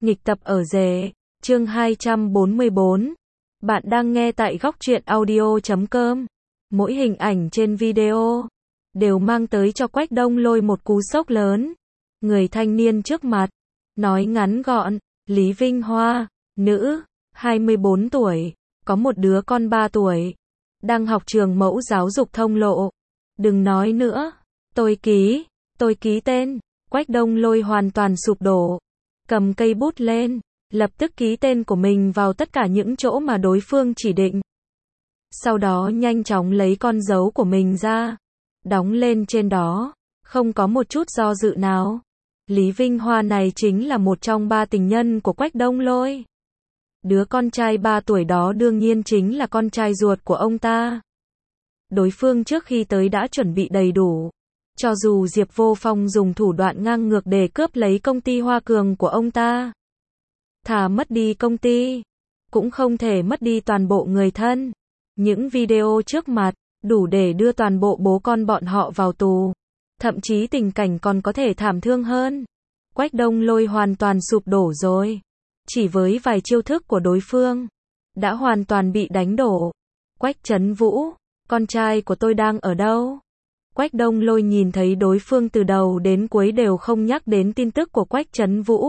Nghịch tập ở rể, chương 244. Bạn đang nghe tại góc truyện audio.com. Mỗi hình ảnh trên video đều mang tới cho Quách Đông Lôi một cú sốc lớn. Người thanh niên trước mặt, nói ngắn gọn, Lý Vinh Hoa, nữ, 24 tuổi, có một đứa con 3 tuổi, đang học trường mẫu giáo dục Thông Lộ. Đừng nói nữa, tôi ký tên. Quách Đông Lôi hoàn toàn sụp đổ, cầm cây bút lên, lập tức ký tên của mình vào tất cả những chỗ mà đối phương chỉ định. Sau đó nhanh chóng lấy con dấu của mình ra, đóng lên trên đó, không có một chút do dự nào. Lý Vinh Hoa này chính là một trong 3 tình nhân của Quách Đông Lôi. Đứa con trai 3 tuổi đó đương nhiên chính là con trai ruột của ông ta. Đối phương trước khi tới đã chuẩn bị đầy đủ. Cho dù Diệp Vô Phong dùng thủ đoạn ngang ngược để cướp lấy công ty Hoa Cường của ông ta, thà mất đi công ty, cũng không thể mất đi toàn bộ người thân. Những video trước mặt, đủ để đưa toàn bộ bố con bọn họ vào tù. Thậm chí tình cảnh còn có thể thảm thương hơn. Quách Đông Lôi hoàn toàn sụp đổ rồi. Chỉ với vài chiêu thức của đối phương, đã hoàn toàn bị đánh đổ. Quách Trấn Vũ, con trai của tôi đang ở đâu? Quách Đông Lôi nhìn thấy đối phương từ đầu đến cuối đều không nhắc đến tin tức của Quách Trấn Vũ.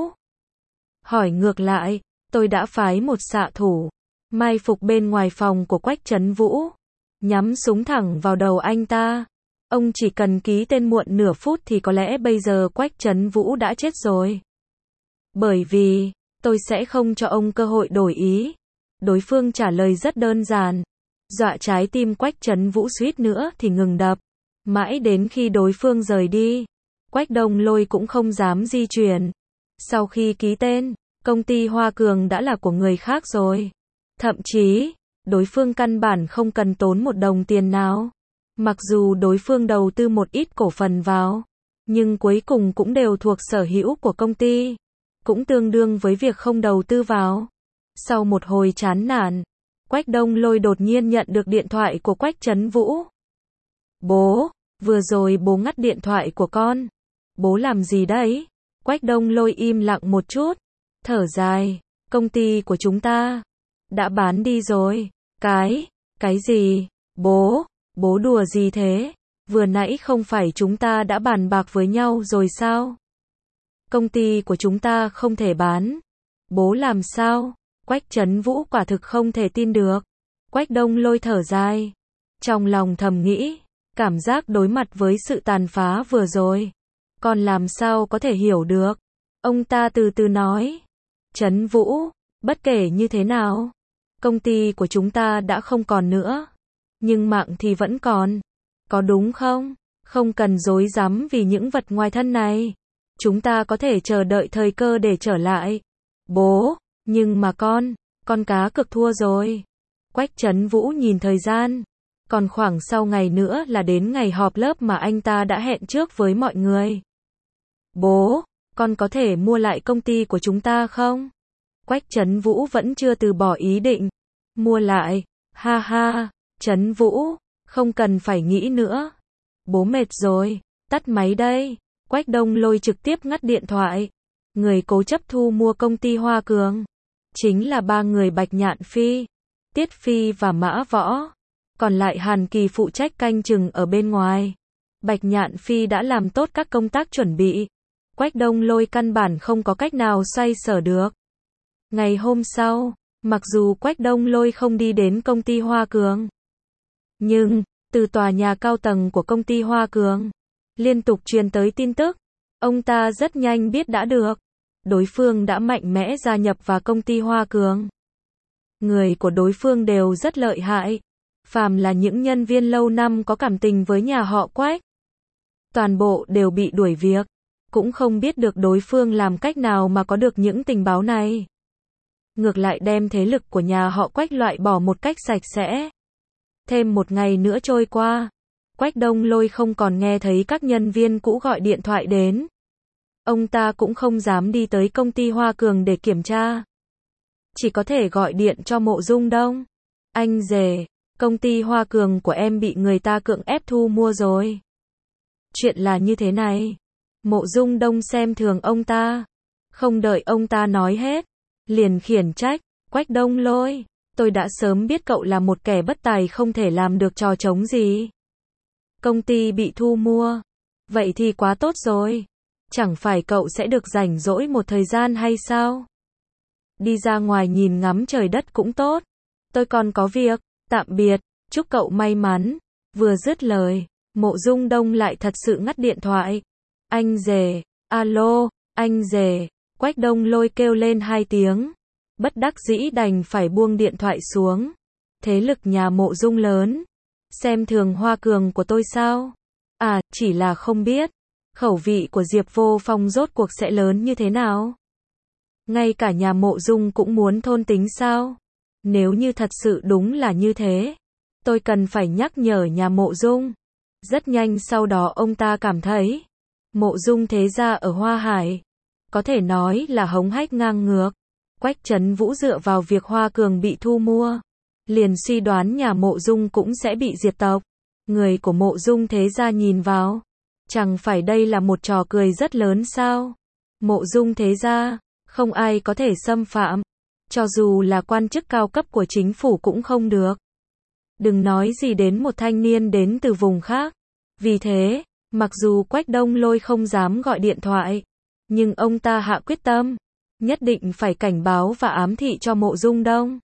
Hỏi ngược lại, tôi đã phái một xạ thủ, mai phục bên ngoài phòng của Quách Trấn Vũ, nhắm súng thẳng vào đầu anh ta. Ông chỉ cần ký tên muộn nửa phút thì có lẽ bây giờ Quách Trấn Vũ đã chết rồi. Bởi vì, tôi sẽ không cho ông cơ hội đổi ý. Đối phương trả lời rất đơn giản, dọa trái tim Quách Trấn Vũ suýt nữa thì ngừng đập. Mãi đến khi đối phương rời đi, Quách Đông Lôi cũng không dám di chuyển. Sau khi ký tên, công ty Hoa Cường đã là của người khác rồi. Thậm chí, đối phương căn bản không cần tốn một đồng tiền nào. Mặc dù đối phương đầu tư một ít cổ phần vào, nhưng cuối cùng cũng đều thuộc sở hữu của công ty. Cũng tương đương với việc không đầu tư vào. Sau một hồi chán nản, Quách Đông Lôi đột nhiên nhận được điện thoại của Quách Trấn Vũ. Bố, vừa rồi bố ngắt điện thoại của con. Bố làm gì đấy? Quách Đông Lôi im lặng một chút, thở dài, công ty của chúng ta đã bán đi rồi. Cái gì? Bố đùa gì thế? Vừa nãy không phải chúng ta đã bàn bạc với nhau rồi sao? Công ty của chúng ta không thể bán. Bố làm sao? Quách Trấn Vũ quả thực không thể tin được. Quách Đông Lôi thở dài, trong lòng thầm nghĩ, cảm giác đối mặt với sự tàn phá vừa rồi, còn làm sao có thể hiểu được. Ông ta từ từ nói, Trấn Vũ, bất kể như thế nào, công ty của chúng ta đã không còn nữa, nhưng mạng thì vẫn còn, có đúng không? Không cần rối rắm vì những vật ngoài thân này, chúng ta có thể chờ đợi thời cơ để trở lại. Bố, nhưng mà con cá cược thua rồi. Quách Trấn Vũ nhìn thời gian, còn khoảng sau ngày nữa là đến ngày họp lớp mà anh ta đã hẹn trước với mọi người. Bố, con có thể mua lại công ty của chúng ta không? Quách Trấn Vũ vẫn chưa từ bỏ ý định. Mua lại, ha ha, Trấn Vũ, không cần phải nghĩ nữa. Bố mệt rồi, tắt máy đây. Quách Đông Lôi trực tiếp ngắt điện thoại. Người cố chấp thu mua công ty Hoa Cường chính là 3 người Bạch Nhạn Phi, Tiết Phi và Mã Võ. Còn lại Hàn Kỳ phụ trách canh chừng ở bên ngoài. Bạch Nhạn Phi đã làm tốt các công tác chuẩn bị. Quách Đông Lôi căn bản không có cách nào xoay sở được. Ngày hôm sau, mặc dù Quách Đông Lôi không đi đến công ty Hoa Cường, nhưng, từ tòa nhà cao tầng của công ty Hoa Cường, liên tục truyền tới tin tức. Ông ta rất nhanh biết đã được. Đối phương đã mạnh mẽ gia nhập vào công ty Hoa Cường. Người của đối phương đều rất lợi hại. Phàm là những nhân viên lâu năm có cảm tình với nhà họ Quách, toàn bộ đều bị đuổi việc. Cũng không biết được đối phương làm cách nào mà có được những tình báo này. Ngược lại đem thế lực của nhà họ Quách loại bỏ một cách sạch sẽ. Thêm một ngày nữa trôi qua, Quách Đông Lôi không còn nghe thấy các nhân viên cũ gọi điện thoại đến. Ông ta cũng không dám đi tới công ty Hoa Cường để kiểm tra. Chỉ có thể gọi điện cho Mộ Dung Đông. Anh rể, công ty Hoa Cường của em bị người ta cưỡng ép thu mua rồi. Chuyện là như thế này. Mộ Dung Đông xem thường ông ta. Không đợi ông ta nói hết, liền khiển trách, Quách Đông Lôi, tôi đã sớm biết cậu là một kẻ bất tài không thể làm được trò trống gì. Công ty bị thu mua, vậy thì quá tốt rồi. Chẳng phải cậu sẽ được rảnh rỗi một thời gian hay sao? Đi ra ngoài nhìn ngắm trời đất cũng tốt. Tôi còn có việc, tạm biệt, chúc cậu may mắn. Vừa dứt lời, Mộ Dung Đông lại thật sự ngắt điện thoại. Anh rể, alo, anh rể, Quách Đông Lôi kêu lên 2 tiếng. Bất đắc dĩ đành phải buông điện thoại xuống. Thế lực nhà Mộ Dung lớn. Xem thường Hoa Cường của tôi sao? À, chỉ là không biết. Khẩu vị của Diệp Vô Phong rốt cuộc sẽ lớn như thế nào? Ngay cả nhà Mộ Dung cũng muốn thôn tính sao? Nếu như thật sự đúng là như thế, tôi cần phải nhắc nhở nhà Mộ Dung. Rất nhanh sau đó ông ta cảm thấy, Mộ Dung thế gia ở Hoa Hải, có thể nói là hống hách ngang ngược. Quách Trấn Vũ dựa vào việc Hoa Cường bị thu mua, liền suy đoán nhà Mộ Dung cũng sẽ bị diệt tộc. Người của Mộ Dung thế gia nhìn vào, chẳng phải đây là một trò cười rất lớn sao? Mộ Dung thế gia, không ai có thể xâm phạm, cho dù là quan chức cao cấp của chính phủ cũng không được. Đừng nói gì đến một thanh niên đến từ vùng khác. Vì thế, mặc dù Quách Đông Lôi không dám gọi điện thoại, nhưng ông ta hạ quyết tâm, nhất định phải cảnh báo và ám thị cho Mộ Dung Đông.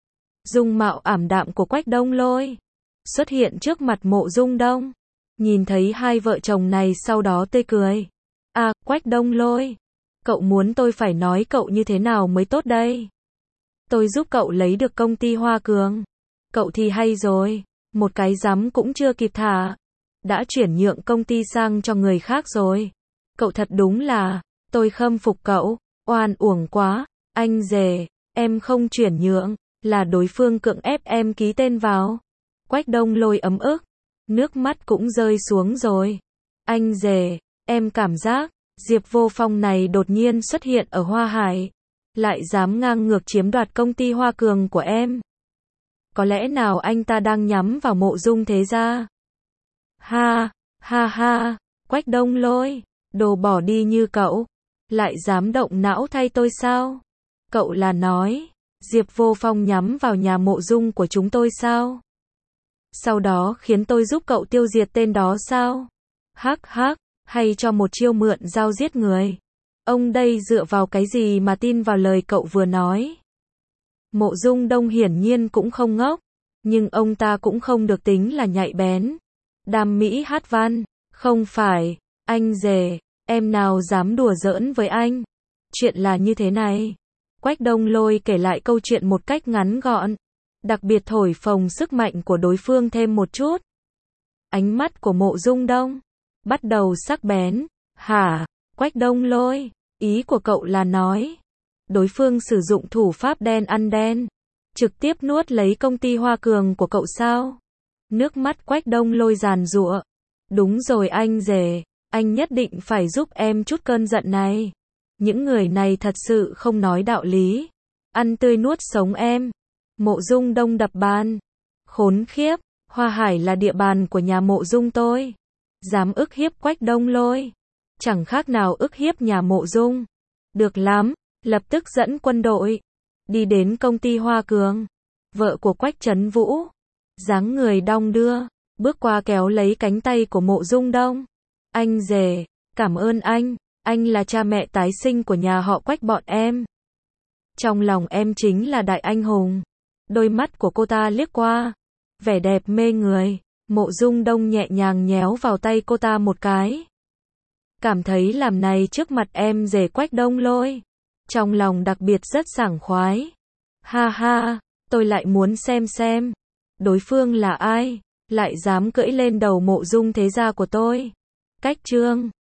Dung mạo ảm đạm của Quách Đông Lôi xuất hiện trước mặt Mộ Dung Đông. Nhìn thấy hai vợ chồng này sau đó tươi cười. À, Quách Đông Lôi, cậu muốn tôi phải nói cậu như thế nào mới tốt đây? Tôi giúp cậu lấy được công ty Hoa Cường. Cậu thì hay rồi, một cái rắm cũng chưa kịp thả, đã chuyển nhượng công ty sang cho người khác rồi. Cậu thật đúng là, tôi khâm phục cậu, oan uổng quá. Anh rể, em không chuyển nhượng, là đối phương cưỡng ép em ký tên vào. Quách Đông Lôi ấm ức, nước mắt cũng rơi xuống rồi. Anh rể, em cảm giác, Diệp Vô Phong này đột nhiên xuất hiện ở Hoa Hải, lại dám ngang ngược chiếm đoạt công ty Hoa Cường của em. Có lẽ nào anh ta đang nhắm vào Mộ Dung thế gia? Ha, ha ha, Quách Đông Lôi, đồ bỏ đi như cậu, lại dám động não thay tôi sao? Cậu là nói, Diệp Vô Phong nhắm vào nhà Mộ Dung của chúng tôi sao? Sau đó khiến tôi giúp cậu tiêu diệt tên đó sao? Hắc hắc, hay cho một chiêu mượn dao giết người? Ông đây dựa vào cái gì mà tin vào lời cậu vừa nói? Mộ Dung Đông hiển nhiên cũng không ngốc, nhưng ông ta cũng không được tính là nhạy bén. Đam mỹ hát văn, không phải, anh rể, em nào dám đùa giỡn với anh. Chuyện là như thế này. Quách Đông Lôi kể lại câu chuyện một cách ngắn gọn, đặc biệt thổi phồng sức mạnh của đối phương thêm một chút. Ánh mắt của Mộ Dung Đông bắt đầu sắc bén. Hả, Quách Đông Lôi, ý của cậu là nói, đối phương sử dụng thủ pháp đen ăn đen, trực tiếp nuốt lấy công ty Hoa Cường của cậu sao? Nước mắt Quách Đông Lôi giàn giụa. Đúng rồi anh rể, anh nhất định phải giúp em chút cơn giận này. Những người này thật sự không nói đạo lý, ăn tươi nuốt sống em. Mộ Dung Đông đập bàn. Khốn khiếp, Hoa Hải là địa bàn của nhà Mộ Dung tôi. Dám ức hiếp Quách Đông Lôi, chẳng khác nào ức hiếp nhà Mộ Dung. Được lắm, lập tức dẫn quân đội đi đến công ty Hoa Cường. Vợ của Quách Trấn Vũ, dáng người đong đưa, bước qua kéo lấy cánh tay của Mộ Dung Đông. Anh rể, cảm ơn anh là cha mẹ tái sinh của nhà họ Quách bọn em. Trong lòng em chính là đại anh hùng. Đôi mắt của cô ta liếc qua, vẻ đẹp mê người. Mộ Dung Đông nhẹ nhàng nhéo vào tay cô ta một cái. Cảm thấy làm này trước mặt em rể Quách Đông Lôi, trong lòng đặc biệt rất sảng khoái. Ha ha, tôi lại muốn xem, đối phương là ai, lại dám cưỡi lên đầu Mộ Dung thế gia của tôi. Cách chương